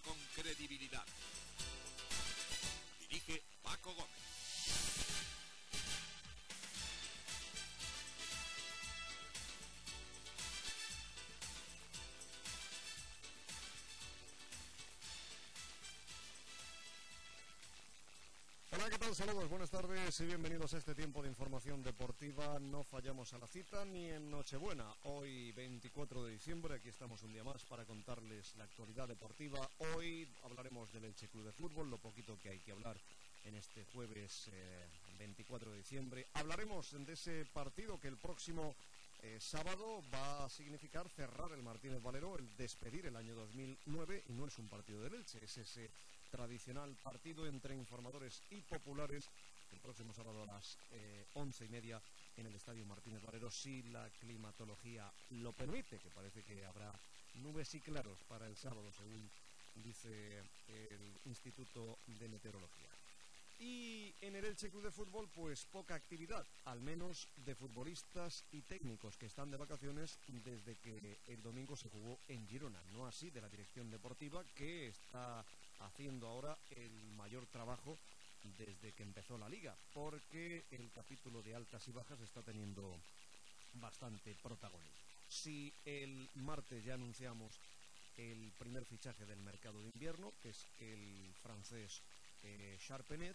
con credibilidad. Dirige Paco Gómez. Hola, ¿qué tal? Saludos, buenas tardes y bienvenidos a este tiempo de información deportiva. No fallamos a la cita ni en Nochebuena. Hoy, 24 de diciembre, aquí estamos un día más para contarles la actualidad deportiva. Hoy hablaremos del Elche Club de Fútbol, lo poquito que hay que hablar en este jueves 24 de diciembre. Hablaremos de ese partido que el próximo sábado va a significar cerrar el Martínez Valero, el despedir el año 2009, y no es un partido del Elche, es ese tradicional partido entre informadores y populares el próximo sábado a las 11:30 en el Estadio Martínez Valero, si la climatología lo permite, que parece que habrá nubes y claros para el sábado, según dice el Instituto de Meteorología. Y en el Elche Club de Fútbol, pues poca actividad, al menos de futbolistas y técnicos que están de vacaciones desde que el domingo se jugó en Girona. No así de la dirección deportiva, que está haciendo ahora el mayor trabajo desde que empezó la liga, porque el capítulo de altas y bajas está teniendo bastante protagonismo. Si el martes ya anunciamos el primer fichaje del mercado de invierno, que es el francés Charpenot,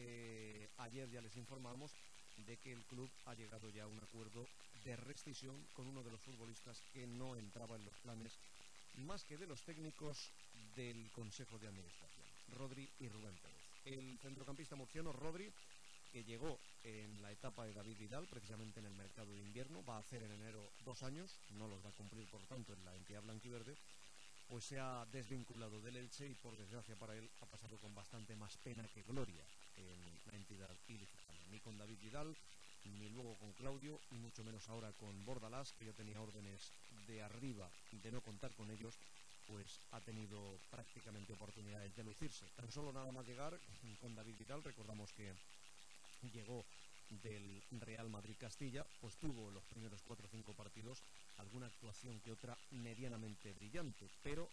ayer ya les informamos de que el club ha llegado ya a un acuerdo de rescisión con uno de los futbolistas que no entraba en los planes más que de los técnicos del Consejo de Administración, Rodri y Rubén Pérez. El centrocampista murciano Rodri, que llegó en la etapa de David Vidal, precisamente en el mercado de invierno, va a hacer en enero 2 años, no los va a cumplir por tanto en la entidad blanquiverde, pues se ha desvinculado del Elche y por desgracia para él ha pasado con bastante más pena que gloria en la entidad ilicitana. Ni con David Vidal, ni luego con Claudio, y mucho menos ahora con Bordalás, que ya tenía órdenes de arriba de no contar con ellos, pues ha tenido prácticamente oportunidades de lucirse. Tan solo nada más llegar con David Vidal, recordamos que llegó del Real Madrid Castilla, pues tuvo los primeros 4 o 5 partidos alguna actuación que otra medianamente brillante, pero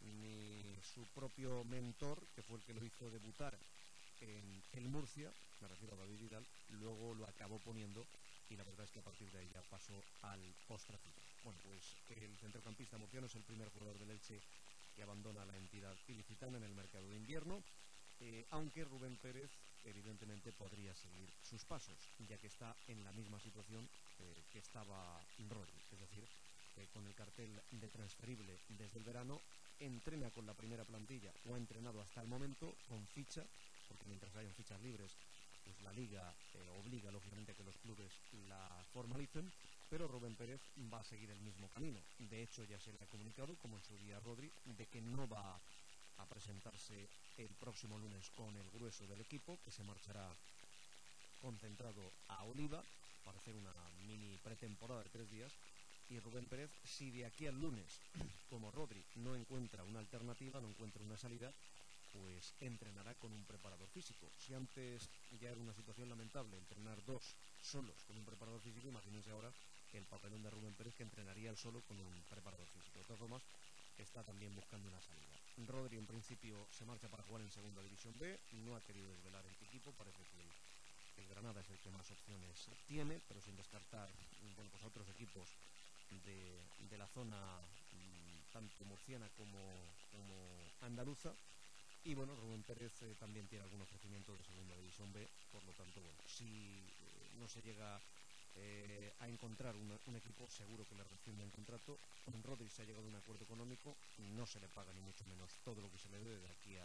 ni su propio mentor, que fue el que lo hizo debutar en el Murcia, me refiero a David Vidal, luego lo acabó poniendo y la verdad es que a partir de ahí ya pasó al ostracismo. Bueno, pues el centrocampista murciano es el primer jugador del Elche que abandona la entidad ilicitana en el mercado de invierno, aunque Rubén Pérez evidentemente podría seguir sus pasos, ya que está en la misma situación que estaba Rodri, es decir, con el cartel de transferible desde el verano, entrena con la primera plantilla, o ha entrenado hasta el momento con ficha, porque mientras hayan fichas libres, pues la Liga obliga lógicamente a que los clubes la formalicen, pero Rubén Pérez va a seguir el mismo camino. De hecho, ya se le ha comunicado, como en su día Rodri, de que no va a presentarse el próximo lunes con el grueso del equipo, que se marchará concentrado a Oliva para hacer una mini pretemporada de 3 días, y Rubén Pérez, si de aquí al lunes, como Rodri, no encuentra una alternativa, no encuentra una salida, pues entrenará con un preparador físico. Si antes ya era una situación lamentable entrenar 2 solos con un preparador físico, imagínense ahora el papelón de Rubén Pérez, que entrenaría él solo con un preparador físico. De todas formas, está también buscando una salida. Rodri en principio se marcha para jugar en Segunda División B, no ha querido desvelar en qué equipo, parece que el Granada es el que más opciones tiene, pero sin descartar pues a otros equipos de la zona tanto murciana como andaluza. Y bueno, Rubén Pérez también tiene algún ofrecimiento de Segunda División B, por lo tanto, bueno, si no se llega a encontrar un equipo, seguro que le rescinde el contrato. Con Rodri se ha llegado a un acuerdo económico, no se le paga ni mucho menos todo lo que se le debe de aquí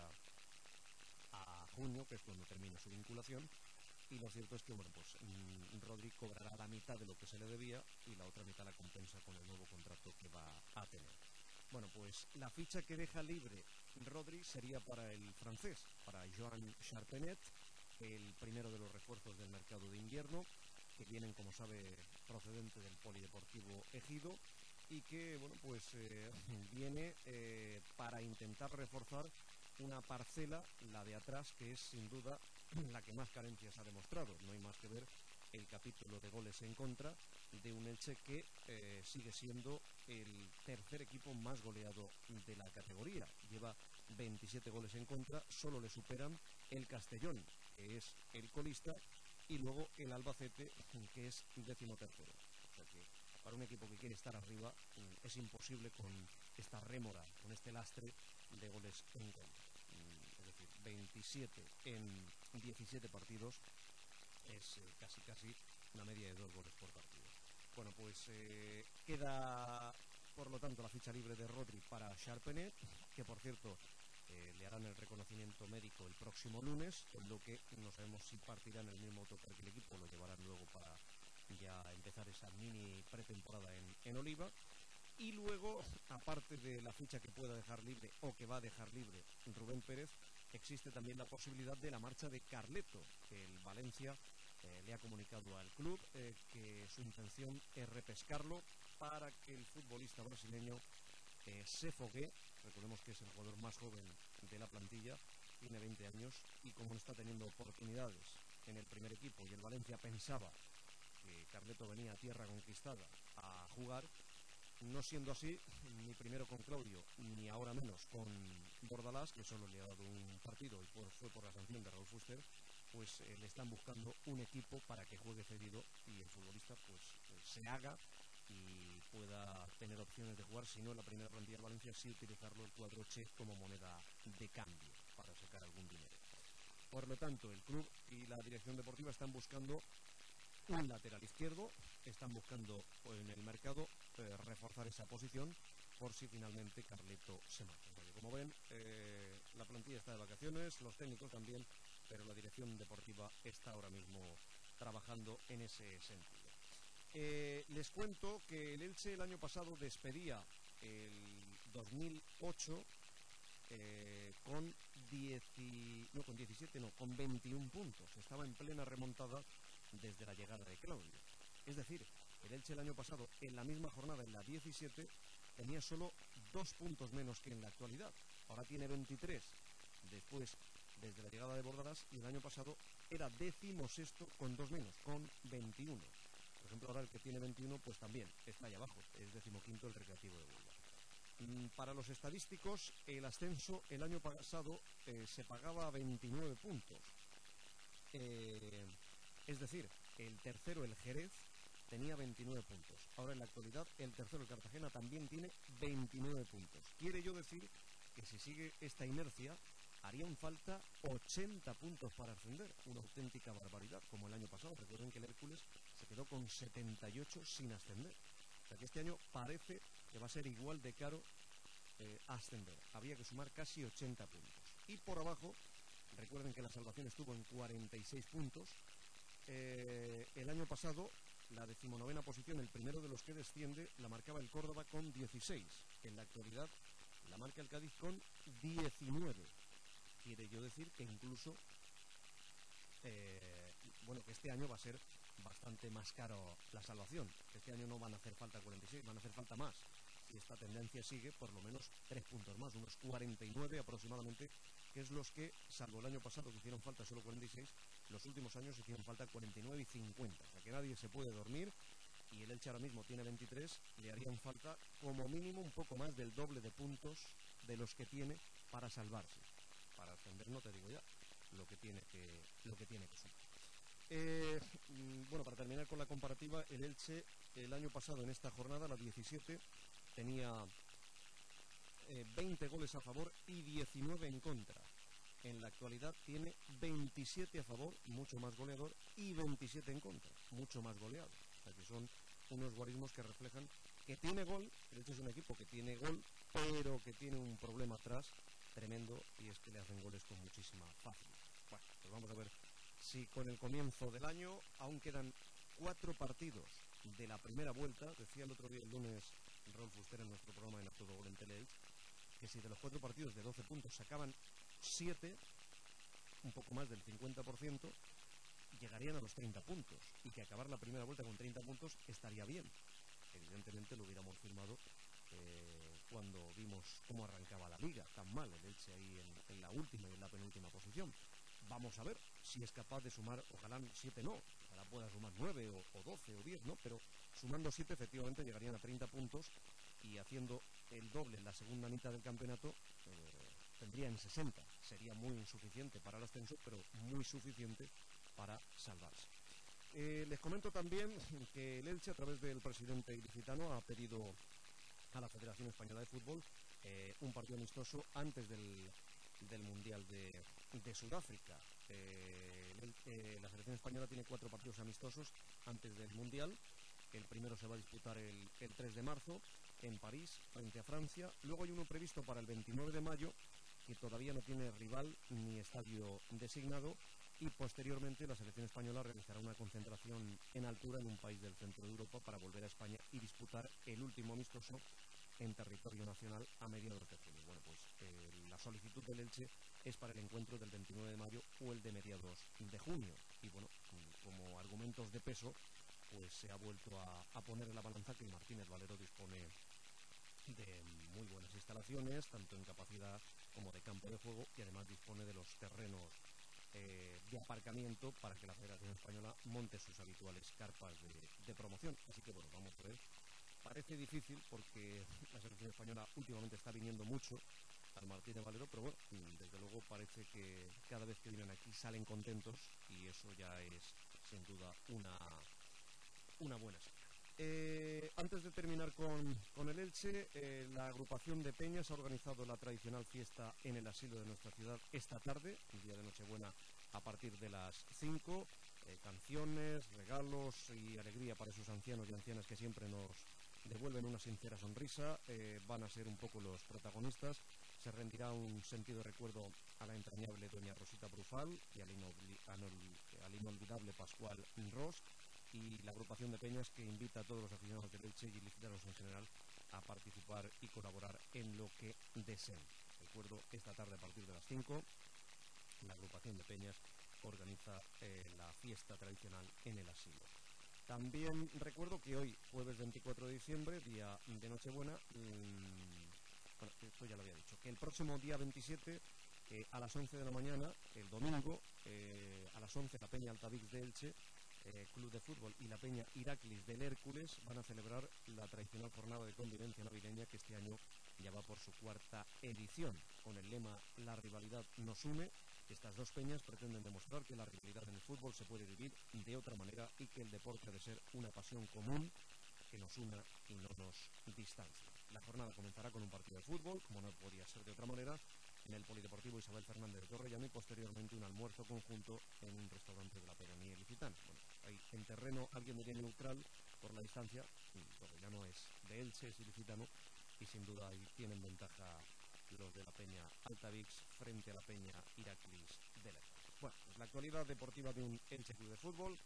a junio, que es cuando termina su vinculación, y lo cierto es que bueno, pues Rodri cobrará la mitad de lo que se le debía y la otra mitad la compensa con el nuevo contrato que va a tener. Bueno, pues la ficha que deja libre Rodri sería para el francés, para Joan Charpenot, el primero de los refuerzos del mercado de invierno, que vienen, como sabe, procedente del Polideportivo Ejido, y que, bueno, pues viene para intentar reforzar una parcela, la de atrás, que es sin duda la que más carencias ha demostrado. No hay más que ver el capítulo de goles en contra de un Elche que sigue siendo el tercer equipo más goleado de la categoría. Lleva 27 goles en contra, solo le superan el Castellón, que es el colista, y luego el Albacete, que es 13º. O sea que para un equipo que quiere estar arriba es imposible con esta rémora, con este lastre de goles en contra. Es decir, 27 en 17 partidos es casi una media de 2 goles por partido. Bueno, pues queda por lo tanto la ficha libre de Rodri para Charpenais, que por cierto le harán el reconocimiento médico el próximo lunes, en lo que no sabemos si partirá en el mismo autocar que el equipo, lo llevarán luego para ya empezar esa mini pretemporada en Oliva. Y luego, aparte de la ficha que pueda dejar libre o que va a dejar libre Rubén Pérez, existe también la posibilidad de la marcha de Carleto. El Valencia le ha comunicado al club que su intención es repescarlo para que el futbolista brasileño se foguee. Recordemos que es el jugador más joven de la plantilla, tiene 20 años y como no está teniendo oportunidades en el primer equipo y el Valencia pensaba que Carleto venía a tierra conquistada a jugar, no siendo así, ni primero con Claudio, ni ahora menos con Bordalás, que solo le ha dado un partido y fue por la sanción de Raúl Fuster, pues le están buscando un equipo para que juegue cedido y el futbolista pues se haga y pueda tener opciones de jugar, si no en la primera plantilla de Valencia, sí utilizarlo el cuadro Che como moneda de cambio para sacar algún dinero. Por lo tanto, el club y la dirección deportiva están buscando un lateral izquierdo, están buscando en el mercado reforzar esa posición por si finalmente Carleto se marcha. Como ven, la plantilla está de vacaciones, los técnicos también, pero la dirección deportiva está ahora mismo trabajando en ese sentido. Les cuento que el Elche el año pasado despedía el 2008 con 21 puntos. Estaba en plena remontada desde la llegada de Claudio. Es decir, el Elche el año pasado, en la misma jornada, en la 17, tenía solo 2 puntos menos que en la actualidad. Ahora tiene 23, después, desde la llegada de Bordalás, y el año pasado era 16º con 2 menos, con 21. Por ejemplo, ahora el que tiene 21, pues también está ahí abajo, es 15º el Recreativo de Huelva. Para los estadísticos, el ascenso el año pasado se pagaba a 29 puntos. Es decir, el tercero, el Jerez, tenía 29 puntos. Ahora en la actualidad, el tercero, el Cartagena, también tiene 29 puntos. Quiere yo decir que si sigue esta inercia, harían falta 80 puntos para ascender. Una auténtica barbaridad, como el año pasado. Recuerden que el Hércules se quedó con 78 sin ascender. O sea que este año parece que va a ser igual de caro ascender. Había que sumar casi 80 puntos. Y por abajo, recuerden que la salvación estuvo en 46 puntos. El año pasado, la 19ª posición, el primero de los que desciende, la marcaba el Córdoba con 16. En la actualidad, la marca el Cádiz con 19. Quiere yo decir que incluso, que este año va a ser bastante más caro la salvación. Este año no van a hacer falta 46, van a hacer falta más. Si esta tendencia sigue, por lo menos 3 puntos más, unos 49 aproximadamente, que es los que, salvo el año pasado que hicieron falta solo 46, los últimos años hicieron falta 49 y 50. O sea que nadie se puede dormir y el Elche ahora mismo tiene 23, le harían falta como mínimo un poco más del doble de puntos de los que tiene para salvarse. Para ascender no te digo ya lo que tiene que sumar. Para terminar con la comparativa, el Elche el año pasado en esta jornada, la 17, tenía 20 goles a favor y 19 en contra. En la actualidad tiene 27 a favor, mucho más goleador, y 27 en contra, mucho más goleado. O sea que son unos guarismos que reflejan que tiene gol. El Elche es un equipo que tiene gol, pero que tiene un problema atrás tremendo, y es que le hacen goles con muchísima facilidad. Bueno, pues vamos a ver si con el comienzo del año aún quedan 4 partidos de la primera vuelta. Decía el otro día, el lunes, Raúl Fuster en nuestro programa en A Todo Gol en Teleelch, que si de los 4 partidos de 12 puntos sacaban 7, un poco más del 50%, llegarían a los 30 puntos, y que acabar la primera vuelta con 30 puntos estaría bien. Evidentemente lo hubiéramos firmado cuando vimos cómo arrancaba la liga, tan mal el Elche ahí en la última y en la penúltima posición. Vamos a ver si es capaz de sumar, ojalá 7 no, ojalá pueda sumar 9 o 12 o 10, ¿no? Pero sumando 7 efectivamente llegarían a 30 puntos y haciendo el doble en la segunda mitad del campeonato, tendría en 60. Sería muy insuficiente para el ascenso, pero muy suficiente para salvarse. Les comento también que el Elche, a través del presidente ilicitano, ha pedido a la Federación Española de Fútbol un partido amistoso antes del Mundial de Sudáfrica. La Selección Española tiene 4 partidos amistosos antes del Mundial. El primero se va a disputar el 3 de marzo en París, frente a Francia. Luego hay uno previsto para el 29 de mayo, que todavía no tiene rival ni estadio designado. Y posteriormente la selección española realizará una concentración en altura en un país del centro de Europa para volver a España y disputar el último amistoso en territorio nacional a mediados de junio. Bueno, pues la solicitud del Elche es para el encuentro del 29 de mayo o el de mediados de junio. Y bueno, como argumentos de peso, pues se ha vuelto a poner en la balanza que el Martínez Valero dispone de muy buenas instalaciones, tanto en capacidad como de campo de juego, y además dispone de los terrenos de aparcamiento para que la Federación Española monte sus habituales carpas de promoción. Así que bueno, vamos a ver. Parece difícil porque la selección española últimamente está viniendo mucho al Martínez Valero, pero bueno, desde luego parece que cada vez que vienen aquí salen contentos y eso ya es sin duda una buena señal. Antes de terminar con el Elche, la agrupación de Peñas ha organizado la tradicional fiesta en el asilo de nuestra ciudad esta tarde, el día de Nochebuena, a partir de las 5. Canciones, regalos y alegría para esos ancianos y ancianas que siempre nos devuelven una sincera sonrisa. Van a ser un poco los protagonistas. Se rendirá un sentido recuerdo a la entrañable doña Rosita Brufal y al inolvidable Pascual Ros. Y la agrupación de Peñas, que invita a todos los aficionados del Elche y ilicitanos en general a participar y colaborar en lo que deseen. Recuerdo, esta tarde a partir de las 5, la agrupación de Peñas organiza la fiesta tradicional en el asilo. También recuerdo que hoy, jueves 24 de diciembre, día de Nochebuena, bueno, esto ya lo había dicho, que el próximo día 27, a las 11 de la mañana, el domingo, a las 11, la Peña Altavix de Elche, Club de Fútbol, y la Peña Iraklis del Hércules van a celebrar la tradicional jornada de convivencia navideña, que este año ya va por su 4ª edición. Con el lema "La rivalidad nos une", estas dos peñas pretenden demostrar que la rivalidad en el fútbol se puede vivir de otra manera y que el deporte ha de ser una pasión común que nos una y no nos distancie. La jornada comenzará con un partido de fútbol, como no podía ser de otra manera, en el Polideportivo Isabel Fernández de Torrellano, y posteriormente un almuerzo conjunto en un restaurante de la pedanía ilicitana. Bueno, ahí en terreno, alguien diría neutral por la distancia. Torrellano es de Elche, es ilicitano, y sin duda ahí tienen ventaja los de la Peña Altavix frente a la Peña Iraklis del Hércules. Bueno, pues la actualidad deportiva de un Elche Club de Fútbol,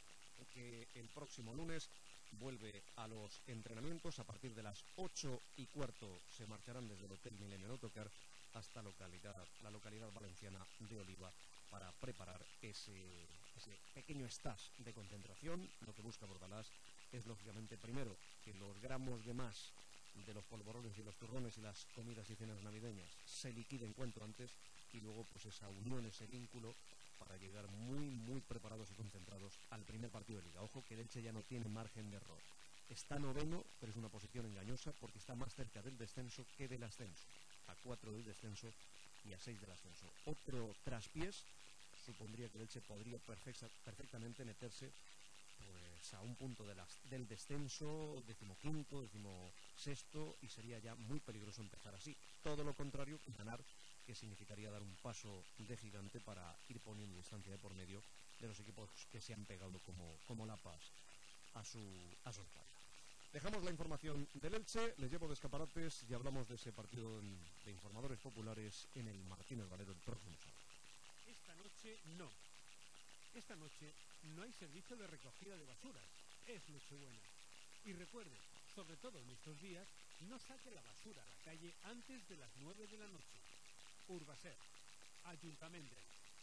que el próximo lunes vuelve a los entrenamientos. A partir de las 8:15 se marcharán desde el Hotel Milenio en autocar hasta la localidad valenciana de Oliva para preparar ese pequeño stage de concentración. Lo que busca Bordalás es, lógicamente, primero, que los gramos de más de los polvorones y los turrones y las comidas y cenas navideñas se liquiden cuanto antes, y luego pues esa unión, ese vínculo, para llegar muy, muy preparados y concentrados al primer partido de Liga. Ojo que el Elche ya no tiene margen de error. Está noveno, pero es una posición engañosa porque está más cerca del descenso que del ascenso. A 4 del descenso y a 6 del ascenso. Otro traspiés supondría que el Elche podría perfectamente meterse pues a un punto del descenso, 15º, 16º, y sería ya muy peligroso empezar así. Todo lo contrario que ganar, que significaría dar un paso de gigante para ir poniendo distancia de por medio de los equipos que se han pegado como lapas a su espalda. Dejamos la información del Elche, les llevo de escaparates y hablamos de ese partido de informadores populares en el Martínez Valero el próximo sábado. Esta noche no. Esta noche no hay servicio de recogida de basuras. Es Nochebuena. Y recuerde, sobre todo en estos días, no saque la basura a la calle antes de las 9 de la noche. Urbaser, Ayuntamiento.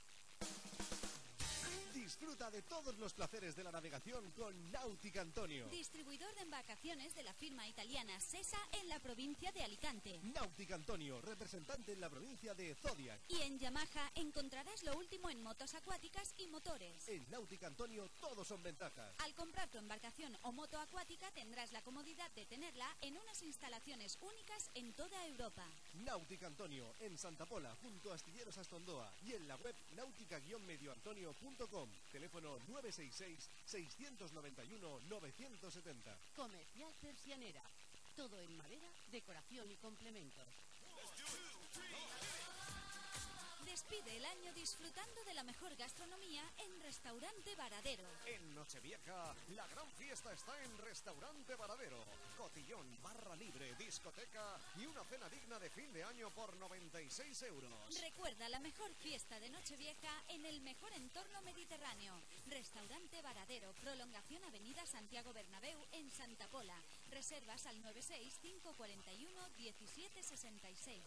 Disfruta de todos los placeres de la navegación con Náutica Antonio. Distribuidor de embarcaciones de la firma italiana SESA en la provincia de Alicante. Náutica Antonio, representante en la provincia de Zodiac. Y en Yamaha encontrarás lo último en motos acuáticas y motores. En Náutica Antonio todos son ventajas. Al comprar tu embarcación o moto acuática tendrás la comodidad de tenerla en unas instalaciones únicas en toda Europa. Náutica Antonio, en Santa Pola, junto a Astilleros Astondoa, y en la web náutica-medioantonio.com. Teléfono 966-691-970. Comercial Persianera. Todo en madera, decoración y complementos. Despide el año disfrutando de la mejor gastronomía en Restaurante Varadero. En Nochevieja, la gran fiesta está en Restaurante Varadero. Cotillón, barra libre, discoteca y una cena digna de fin de año por 96 euros. Recuerda la mejor fiesta de Nochevieja en el mejor entorno mediterráneo. Restaurante Varadero, prolongación Avenida Santiago Bernabéu en Santa Pola. Reservas al 96 541 1766.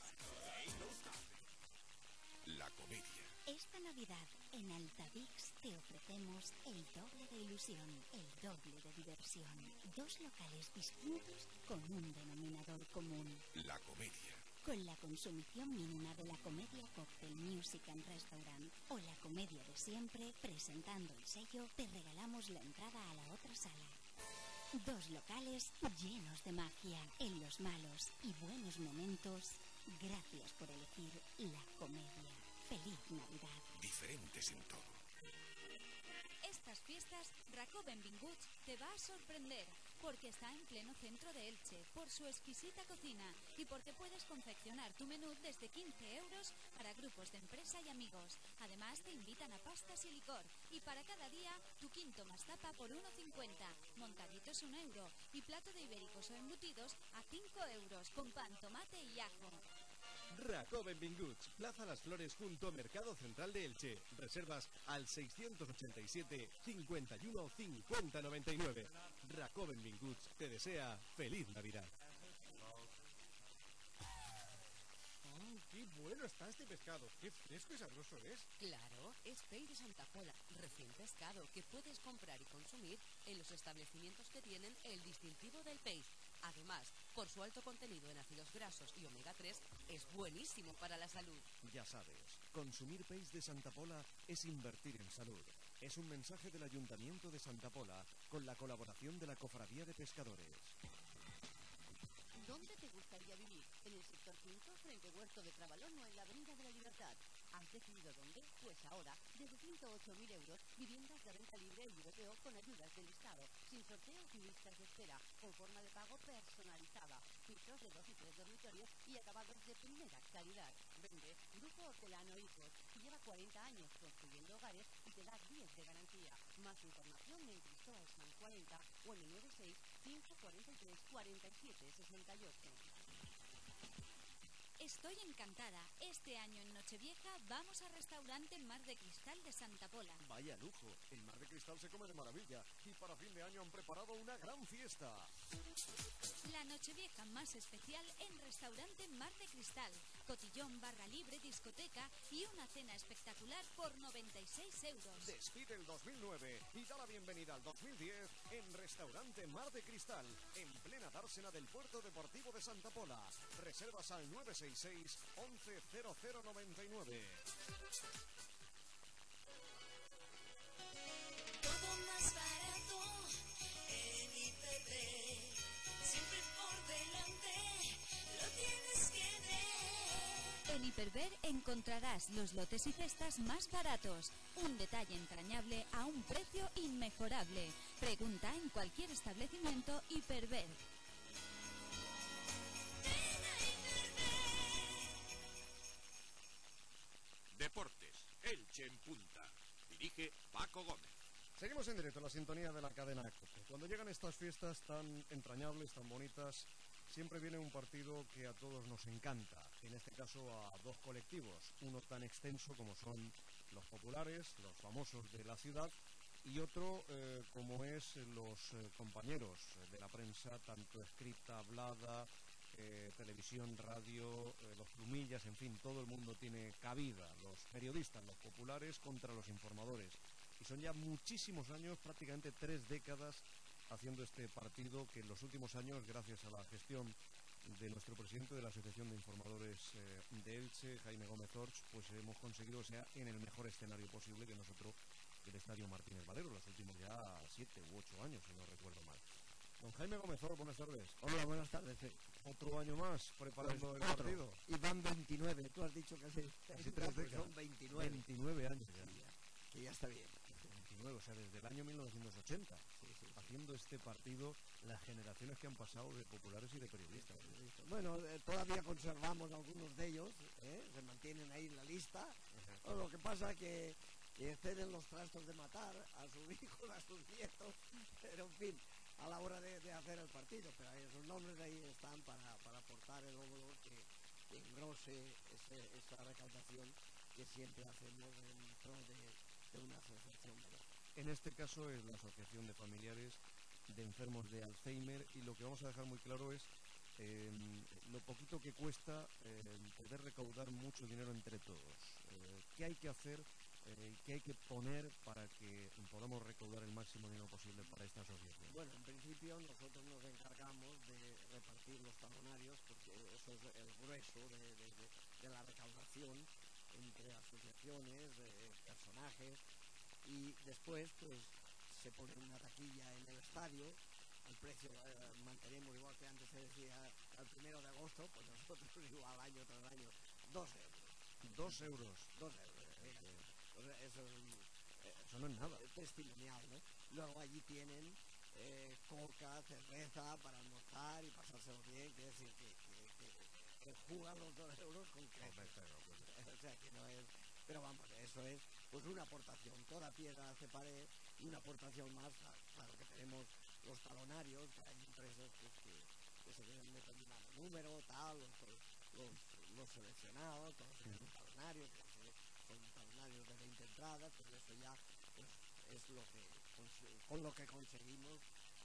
La comedia. Esta Navidad en Altavix te ofrecemos el doble de ilusión, el doble de diversión. Dos locales distintos con un denominador común. La comedia. Con la consumición mínima de la comedia Cocktail Music and Restaurant o la comedia de siempre, presentando el sello, te regalamos la entrada a la otra sala. Dos locales llenos de magia en los malos y buenos momentos. Gracias por elegir la comedia. ¡Feliz Navidad! Diferentes en todo. Estas fiestas, Racoben Vinguts te va a sorprender, porque está en pleno centro de Elche, por su exquisita cocina y porque puedes confeccionar tu menú desde 15 euros para grupos de empresa y amigos. Además, te invitan a pastas y licor, y para cada día, tu quinto más tapa por 1,50, montaditos 1 euro, y plato de ibéricos o embutidos a 5 euros, con pan, tomate y ajo. Racoben Vinguts, Plaza Las Flores junto a Mercado Central de Elche. Reservas al 687 51 50 99. Racoben Vinguts te desea feliz Navidad. ¡Qué bueno está este pescado! ¡Qué fresco y sabroso es! Claro, es peix de Santa Pola, recién pescado, que puedes comprar y consumir en los establecimientos que tienen el distintivo del peix. Además, por su alto contenido en ácidos grasos y omega 3, es buenísimo para la salud. Ya sabes, consumir peix de Santa Pola es invertir en salud. Es un mensaje del Ayuntamiento de Santa Pola con la colaboración de la Cofradía de Pescadores. ¿Dónde te gustaría vivir? ¿En el sector 5, frente Huerto de Trabalón o en la Avenida de la Libertad? ¿Has decidido dónde? Pues ahora, desde 108.000 euros, viviendas de renta libre y VPO con ayudas del Estado, sin sorteos ni listas de espera, con forma de pago personalizada, pisos de 2 y 3 dormitorios y acabados de primera calidad. Vende Grupo Hortelano Hijos, que lleva 40 años construyendo hogares y te da 10 de garantía. Más información en Cristóbal San 40 o en el 96 543 47 68. Estoy encantada. Este año en Nochevieja vamos al restaurante Mar de Cristal de Santa Pola. Vaya lujo, el Mar de Cristal se come de maravilla y para fin de año han preparado una gran fiesta. La Nochevieja más especial en Restaurante Mar de Cristal. Cotillón, barra libre, discoteca y una cena espectacular por 96 euros. Despide el 2009 y da la bienvenida al 2010 en Restaurante Mar de Cristal, en plena dársena del Puerto Deportivo de Santa Pola. Reservas al 966 11 0099. Todo más barato en Hiperver, siempre por delante, lo tienes que ver. En Hiperver encontrarás los lotes y cestas más baratos. Un detalle entrañable a un precio inmejorable. Pregunta en cualquier establecimiento Hiperver. Deportes. Elche en punta. Dirige Paco Gómez. Seguimos en directo en la sintonía de la cadena COPE. Cuando llegan estas fiestas tan entrañables, tan bonitas, siempre viene un partido que a todos nos encanta. En este caso a dos colectivos, uno tan extenso como son los populares, los famosos de la ciudad, y otro como es los compañeros de la prensa, tanto escrita, hablada, televisión, radio, los plumillas, en fin, todo el mundo tiene cabida. Los periodistas, los populares contra los informadores. Y son ya muchísimos años, prácticamente 3 décadas, haciendo este partido que en los últimos años, gracias a la gestión de nuestro presidente de la Asociación de Informadores de Elche, Jaime Gómez Orts, pues hemos conseguido que sea en el mejor escenario posible, que nosotros el Estadio Martínez Valero, los últimos ya 7 u 8 años, si no recuerdo mal. Don Jaime Gómez Orts, buenas tardes. Hola, buenas tardes. otro año más preparando el partido. Y van 29, tú has dicho que sí. Casi 3 décadas. Son 29. 29 años ya. Que ya está bien. 29, o sea, desde el año 1980. Haciendo este partido, las generaciones que han pasado de populares y de periodistas. Bueno, todavía conservamos algunos de ellos, se mantienen ahí en la lista. Bueno, lo que pasa es que ceden los trastos de matar a sus hijos, a sus nietos, pero en fin, a la hora de hacer el partido. Pero esos nombres ahí están para aportar el óvulo que engrose esa recaudación que siempre hacemos en pro de una asociación mayor. En este caso es la Asociación de Familiares de Enfermos de Alzheimer, y lo que vamos a dejar muy claro es lo poquito que cuesta poder recaudar mucho dinero entre todos. ¿Qué hay que hacer? ¿Qué hay que poner para que podamos recaudar el máximo dinero posible para esta asociación? Bueno, en principio nosotros nos encargamos de repartir los talonarios, porque eso es el grueso de la recaudación entre asociaciones, personajes, y después pues se pone una taquilla en el estadio. El precio mantenemos, igual que antes se decía, al 1 de agosto, pues nosotros igual año tras año, 2 euros. 2 euros. 2 euros. Eso no es nada. Testimonial, ¿no? Luego allí tienen coca, cerveza para almorzar y pasárselo bien, quiere decir que juegan los 2 euros con creces. O sea que no es... Pero vamos, eso es pues una aportación. Toda piedra hace pared, y una aportación más. Claro que tenemos los talonarios, que hay empresas pues, que se ven determinado número, tal, los seleccionados, todos tienen un talonario, que son talonarios de 20 entradas, pues eso ya pues, es lo que con lo que conseguimos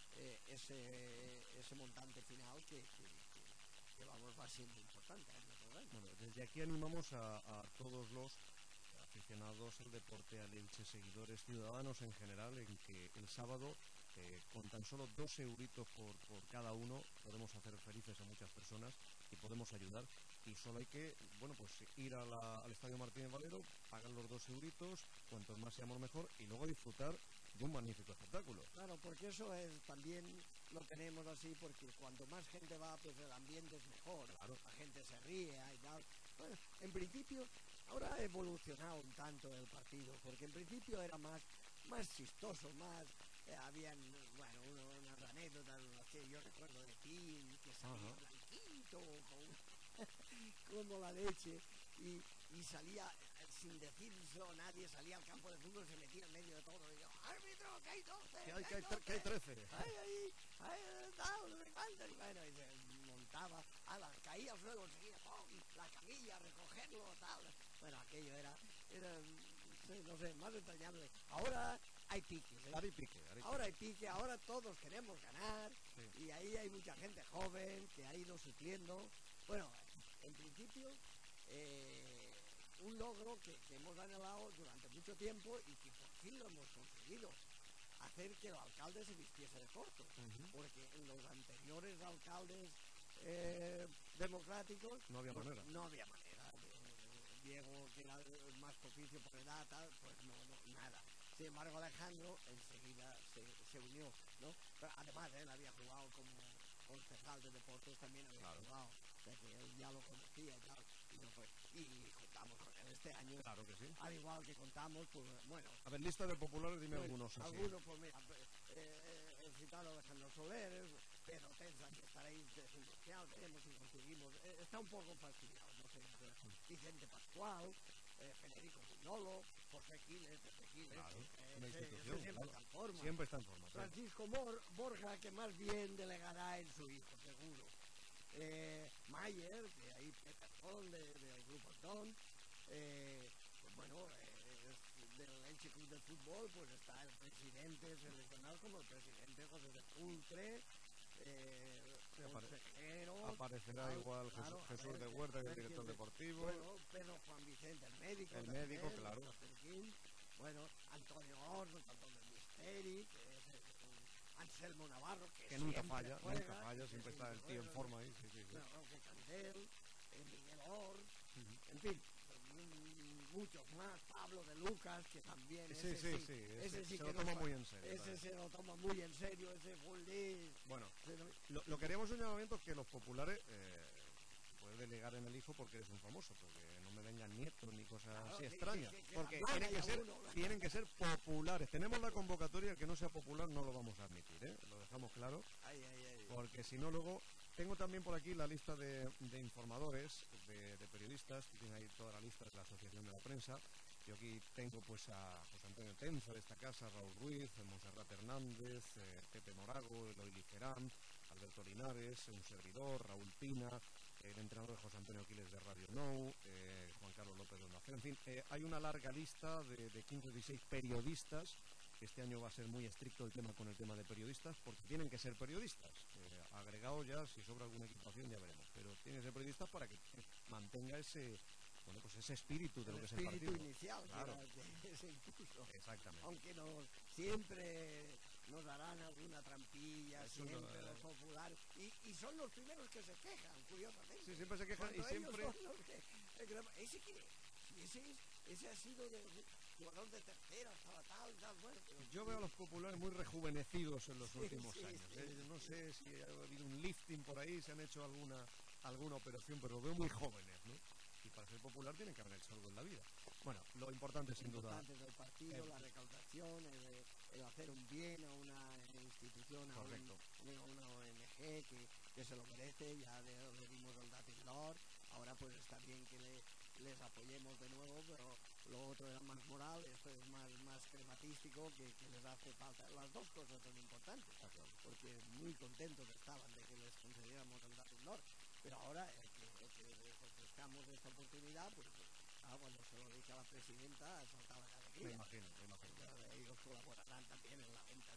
ese montante final que vamos, va siendo importante. Bueno, desde aquí animamos a todos los aficionados al deporte, al Elche, seguidores, ciudadanos en general, en que el sábado con tan solo 2 euritos por cada uno podemos hacer felices a muchas personas y podemos ayudar. Y solo hay que, bueno, pues ir al Estadio Martínez Valero, pagar los 2 euritos, cuantos más seamos mejor, y luego disfrutar de un magnífico espectáculo. Claro, porque eso es también lo tenemos así, porque cuanto más gente va, pues el ambiente es mejor, claro. La gente se ríe y tal. Bueno, en principio, ahora ha evolucionado un tanto el partido, porque en principio era más chistoso, más... habían, bueno, unas anécdotas, que yo recuerdo de Pin, que salía blanquito, como la leche, y salía, sin decirlo a nadie, salía al campo de fútbol, se metía en medio de todo, y yo, árbitro, que hay 12, que hay 13. Tal, y bueno, y se montaba, caía al suelo, seguía, la camilla, recogerlo, tal. Bueno, aquello era no sé, más entrañable. Ahora hay piques, Ahora hay pique, ahora todos queremos ganar, sí. Y ahí hay mucha gente joven que ha ido supliendo. Bueno, en principio, un logro que hemos anhelado durante mucho tiempo y que por fin lo hemos conseguido, hacer que el alcalde se vistiese de corto, porque en los anteriores alcaldes democráticos no había manera. No había manera. Diego, que era más propicio por edad, tal, pues no, nada. Sin embargo, Alejandro enseguida se unió, ¿no? Pero además, él había jugado como concejal de deportes, también había jugado, o sea que él ya lo conocía y tal, y contamos con él este año. Claro que sí. Al igual que contamos, pues bueno. A ver, lista de populares, dime pues, algunos. Algunos, pues mira, el citado Alejandro Soler, Pedro Tenza, que estaréis industrial, veremos si conseguimos. Está un poco fastidiado, no sé. Vicente Pascual, Federico Buñolo, José Quiles, claro, una institución, siempre está en forma. Siempre está en forma. Francisco Borja, que más bien delegará en su hijo, seguro. Mayer, que ahí Peterson del grupo Don, pues bueno, del Elche Club de Fútbol, pues está el presidente seleccionado como el presidente José de Pultre, consejero. Aparecerá igual Jesús de Huerta, que es el director deportivo. Bueno, Pedro Juan Vicente, el médico. El médico, claro. Bueno, Antonio Hornos, Antonio Misteri, Anselmo Navarro, que nunca falla, siempre está el tío en forma ahí. Roque Candel, Miguel Or, en fin, muchos más, Pablo de Lucas, que también Sí, ese sí se que lo toma muy en serio. ese se lo toma muy en serio, ese Fullis. Bueno, lo que haríamos un llamamiento que los populares puedes delegar en el hijo porque eres un famoso, porque no me vengan nietos ni cosas así extrañas, porque tienen que ser populares. Tenemos la convocatoria, el que no sea popular no lo vamos a admitir, lo dejamos claro, porque si no luego... Tengo también por aquí la lista de informadores, de periodistas, que tienen ahí toda la lista de la Asociación de la Prensa. Yo aquí tengo pues a José Antonio Tenza de esta casa, Raúl Ruiz, Monserrat Hernández, Pepe Morago, Eloy Ligerán, Alberto Linares, un servidor, Raúl Pina, el entrenador de José Antonio Quiles de Radio Nou, Juan Carlos López de Onda Cero. En fin, hay una larga lista de 15 o 16 periodistas. Este año va a ser muy estricto el tema con el tema de periodistas, porque tienen que ser periodistas. Agregado ya, si sobra alguna equipación ya veremos, pero tienen que ser periodistas para que mantenga ese espíritu de lo que es el partido. El espíritu inicial, claro. Que ese impulso. Exactamente. Aunque siempre nos darán alguna trampilla, Eso siempre los populares, y son los primeros que se quejan, curiosamente. Sí, siempre se quejan. Cuando y siempre... son los que, ese ha sido de jugador de tercera, estaba tal, bueno. Yo veo a los populares muy rejuvenecidos en los últimos años. Yo no sé si ha habido un lifting por ahí, se han hecho alguna operación, pero los veo muy jóvenes, ¿no? Y para ser popular tienen que haber hecho algo en la vida. Bueno, lo importante sin duda... Lo importante del partido, la recaudación, el hacer un bien a una institución, a una ONG que se lo merece. Ya le dimos el Dating Lord, ahora pues está bien que les apoyemos de nuevo, pero lo otro era más moral, esto es más crematístico, que les hace falta. Las dos cosas son importantes, porque muy contentos estaban de que les concediéramos el Dating Lord, pero ahora que les ofrezcamos esta oportunidad, pues cuando se lo dije a la presidenta saltaba de alegría. Me imagino. Ellos colaborarán también en la venta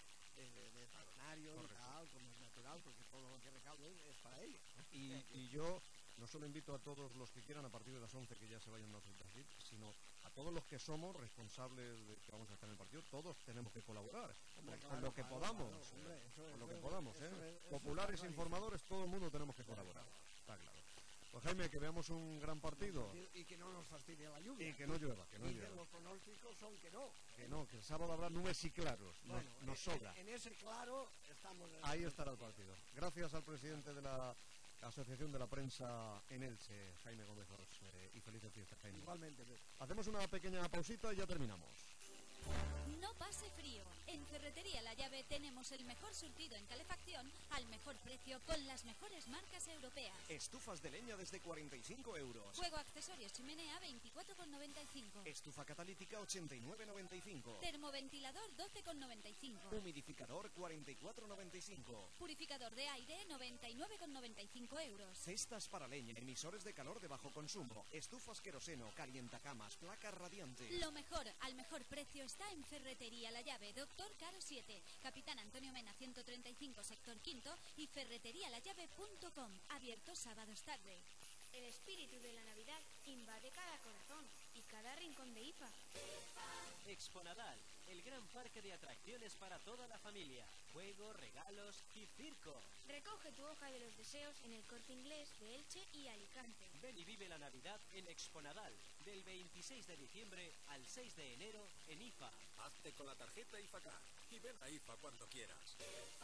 de talonarios y tal, como es natural, porque todo lo que recauden es para ellos. Y yo no solo invito a todos los que quieran a partir de las 11 que ya se vayan a Brasil, sino a todos los que somos responsables de que vamos a estar en el partido. Todos tenemos que colaborar con lo que podamos, con lo que podamos, populares, informadores, todo el mundo tenemos que colaborar, está claro. Pues Jaime, que veamos un gran partido. Y que no nos fastidie la lluvia. Y que no llueva, Que los pronósticos son que no. Que el sábado habrá nubes y claros. Bueno, nos sobra. En ese claro estamos... Ahí estará el partido. Gracias al presidente de la Asociación de la Prensa en Elche, Jaime Gómez Ors, y felices fiestas, Jaime. Igualmente. Hacemos una pequeña pausita y ya terminamos. No pase frío. En Ferretería La Llave tenemos el mejor surtido en calefacción al mejor precio con las mejores marcas europeas. Estufas de leña desde 45 euros. Fuego, accesorios, chimenea 24,95. Estufa catalítica 89,95. Termoventilador 12,95. Humidificador 44,95. Purificador de aire 99,95 euros. Cestas para leña, emisores de calor de bajo consumo, estufas queroseno, calientacamas, placas radiantes. Lo mejor, al mejor precio está en Ferretería La Llave, Doctor Caro 7, Capitán Antonio Mena 135, sector quinto, y ferreterialallave.com, abierto sábados tarde. El espíritu de la Navidad invade cada corazón y cada rincón de IFA. Exponadal, el gran parque de atracciones para toda la familia. Juegos, regalos y circo. Recoge tu hoja de los deseos en el Corte Inglés de Elche y Alicante. Ven y vive la Navidad en Exponadal, del 26 de diciembre al 6 de enero en IFA. Hazte con la tarjeta IFACAR y ven a IFA cuando quieras.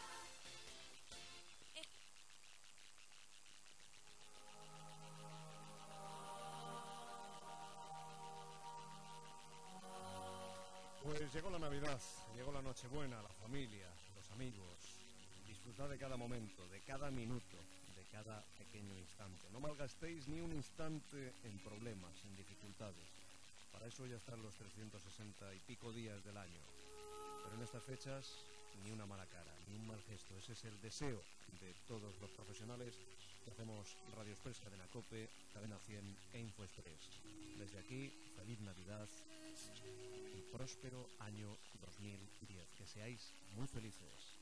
Pues llegó la Navidad, llegó la Nochebuena, la familia, los amigos. Disfrutad de cada momento, de cada minuto, de cada pequeño instante. No malgastéis ni un instante en problemas, en dificultades. Para eso ya están los 360 y pico días del año. Pero en estas fechas, ni una mala cara, ni un mal gesto. Ese es el deseo de todos los profesionales que hacemos Radio Express, Cadena COPE, Cadena 100 e Info Express. Desde aquí, feliz Navidad y próspero año 2010. Que seáis muy felices.